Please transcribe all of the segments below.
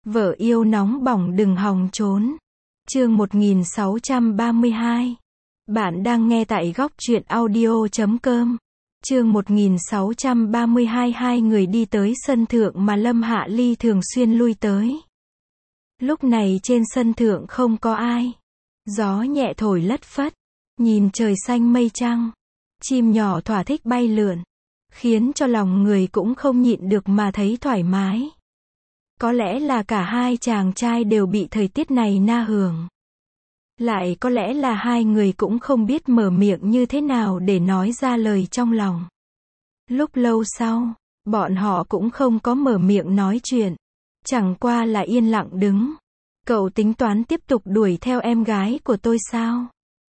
Vợ yêu nóng bỏng đừng hòng trốn. Chương 1632. Bạn đang nghe tại góc truyện audio.com. Chương 1632. Hai người đi tới sân thượng mà Lâm Hạ Ly thường xuyên lui tới. Lúc này trên sân thượng không có ai. Gió nhẹ thổi lất phất. Nhìn trời xanh mây trăng. Chim nhỏ thỏa thích bay lượn. Khiến cho lòng người cũng không nhịn được mà thấy thoải mái. Có lẽ là cả hai chàng trai đều bị thời tiết này na hưởng. Lại có lẽ là hai người cũng không biết mở miệng như thế nào để nói ra lời trong lòng. Lúc lâu sau, bọn họ cũng không có mở miệng nói chuyện. Chẳng qua là yên lặng đứng. Cậu tính toán tiếp tục đuổi theo em gái của tôi sao?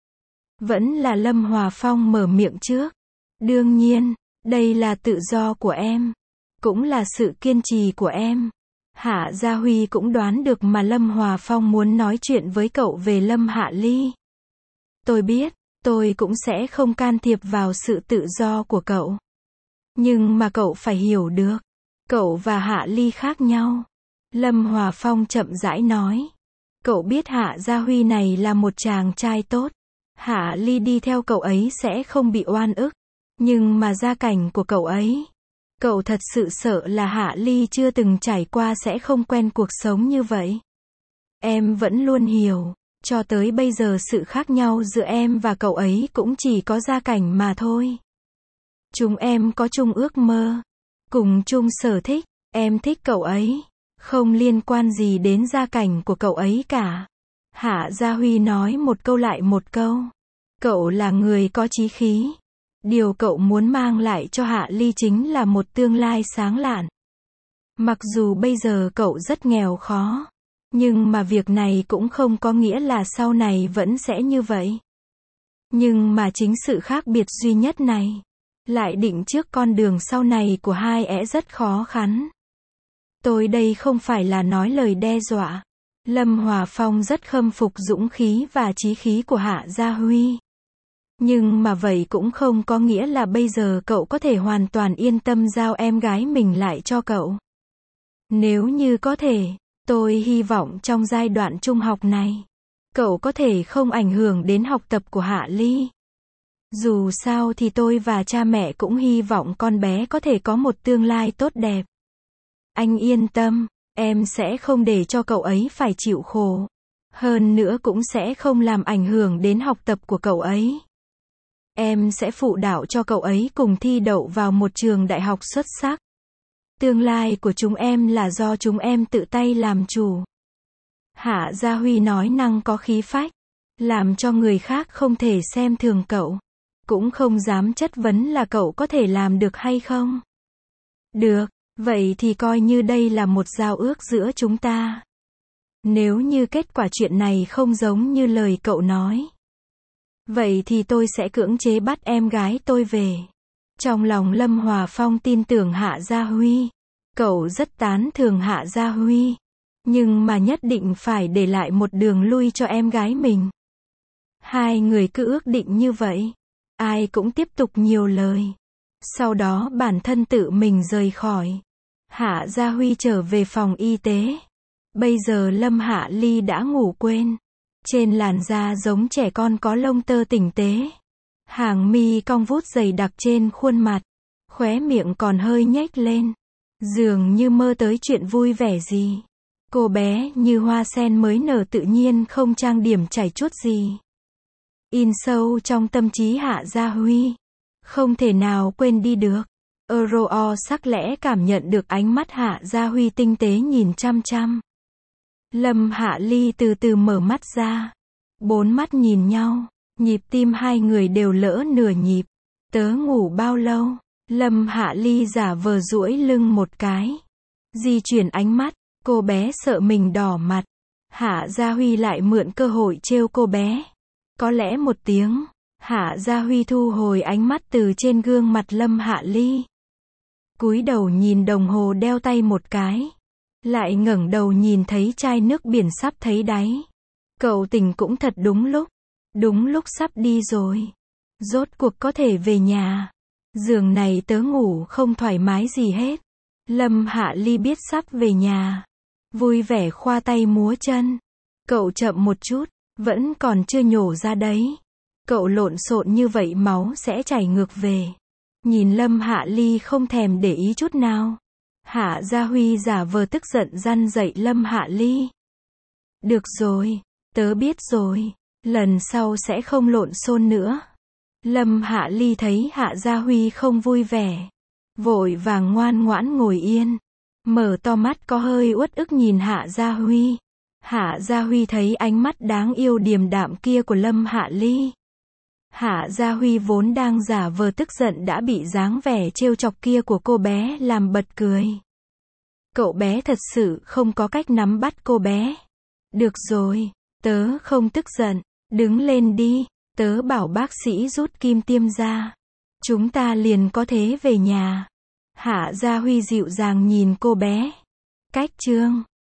Vẫn là Lâm Hòa Phong mở miệng trước. Đương nhiên, đây là tự do của em. Cũng là sự kiên trì của em. Hạ Gia Huy cũng đoán được mà Lâm Hòa Phong muốn nói chuyện với cậu về Lâm Hạ Ly. Tôi biết, tôi cũng sẽ không can thiệp vào sự tự do của cậu. Nhưng mà cậu phải hiểu được, cậu và Hạ Ly khác nhau. Lâm Hòa Phong chậm rãi nói. Cậu biết Hạ Gia Huy này là một chàng trai tốt. Hạ Ly đi theo cậu ấy sẽ không bị oan ức. Nhưng mà gia cảnh của cậu ấy, cậu thật sự sợ là Hạ Ly chưa từng trải qua sẽ không quen cuộc sống như vậy. Em vẫn luôn hiểu, cho tới bây giờ sự khác nhau giữa em và cậu ấy cũng chỉ có gia cảnh mà thôi. Chúng em có chung ước mơ, cùng chung sở thích, em thích cậu ấy, không liên quan gì đến gia cảnh của cậu ấy cả. Hạ Gia Huy nói một câu lại một câu. Cậu là người có chí khí. Điều cậu muốn mang lại cho Hạ Ly chính là một tương lai sáng lạn. Mặc dù bây giờ cậu rất nghèo khó, nhưng mà việc này cũng không có nghĩa là sau này vẫn sẽ như vậy. Nhưng mà chính sự khác biệt duy nhất này, lại định trước con đường sau này của hai ẻ rất khó khăn. Tôi đây không phải là nói lời đe dọa. Lâm Hòa Phong rất khâm phục dũng khí và chí khí của Hạ Gia Huy. Nhưng mà vậy cũng không có nghĩa là bây giờ cậu có thể hoàn toàn yên tâm giao em gái mình lại cho cậu. Nếu như có thể, tôi hy vọng trong giai đoạn trung học này, cậu có thể không ảnh hưởng đến học tập của Hạ Ly. Dù sao thì tôi và cha mẹ cũng hy vọng con bé có thể có một tương lai tốt đẹp. Anh yên tâm, em sẽ không để cho cậu ấy phải chịu khổ. Hơn nữa cũng sẽ không làm ảnh hưởng đến học tập của cậu ấy. Em sẽ phụ đạo cho cậu ấy cùng thi đậu vào một trường đại học xuất sắc. Tương lai của chúng em là do chúng em tự tay làm chủ. Hạ Gia Huy nói năng có khí phách, làm cho người khác không thể xem thường cậu, cũng không dám chất vấn là cậu có thể làm được hay không. Được, vậy thì coi như đây là một giao ước giữa chúng ta. Nếu như kết quả chuyện này không giống như lời cậu nói, vậy thì tôi sẽ cưỡng chế bắt em gái tôi về. Trong lòng Lâm Hòa Phong tin tưởng Hạ Gia Huy. Cậu rất tán thưởng Hạ Gia Huy. Nhưng mà nhất định phải để lại một đường lui cho em gái mình. Hai người cứ ước định như vậy. Ai cũng tiếp tục nhiều lời. Sau đó bản thân tự mình rời khỏi. Hạ Gia Huy trở về phòng y tế. Bây giờ Lâm Hạ Ly đã ngủ quên. Trên làn da giống trẻ con có lông tơ tinh tế. Hàng mi cong vút dày đặc trên khuôn mặt. Khóe miệng còn hơi nhếch lên. Dường như mơ tới chuyện vui vẻ gì. Cô bé như hoa sen mới nở tự nhiên không trang điểm chảy chút gì. In sâu trong tâm trí Hạ Gia Huy. Không thể nào quên đi được. Euro sắc lẽ cảm nhận được ánh mắt Hạ Gia Huy tinh tế nhìn chăm chăm. Lâm Hạ Ly từ từ mở mắt ra. Bốn mắt nhìn nhau, nhịp tim hai người đều lỡ nửa nhịp. Tớ ngủ bao lâu? Lâm Hạ Ly giả vờ duỗi lưng một cái. Di chuyển ánh mắt, cô bé sợ mình đỏ mặt. Hạ Gia Huy lại mượn cơ hội trêu cô bé. Có lẽ một tiếng, Hạ Gia Huy thu hồi ánh mắt từ trên gương mặt Lâm Hạ Ly. Cúi đầu nhìn đồng hồ đeo tay một cái. Lại ngẩng đầu nhìn thấy chai nước biển sắp thấy đáy. Cậu tỉnh cũng thật đúng lúc sắp đi rồi. Rốt cuộc có thể về nhà. Giường này tớ ngủ không thoải mái gì hết. Lâm Hạ Ly biết sắp về nhà. Vui vẻ khoa tay múa chân. Cậu chậm một chút, vẫn còn chưa nhổ ra đấy. Cậu lộn xộn như vậy máu sẽ chảy ngược về. Nhìn Lâm Hạ Ly không thèm để ý chút nào. Hạ Gia Huy giả vờ tức giận răn dạy Lâm Hạ Ly. Được rồi, tớ biết rồi. Lần sau sẽ không lộn xộn nữa. Lâm Hạ Ly thấy Hạ Gia Huy không vui vẻ. Vội vàng ngoan ngoãn ngồi yên. Mở to mắt có hơi uất ức nhìn Hạ Gia Huy. Hạ Gia Huy thấy ánh mắt đáng yêu điềm đạm kia của Lâm Hạ Ly. Hạ Gia Huy vốn đang giả vờ tức giận đã bị dáng vẻ trêu chọc kia của cô bé làm bật cười. Cậu bé thật sự không có cách nắm bắt cô bé. Được rồi, tớ không tức giận, đứng lên đi, tớ bảo bác sĩ rút kim tiêm ra. Chúng ta liền có thể về nhà. Hạ Gia Huy dịu dàng nhìn cô bé. Cách chương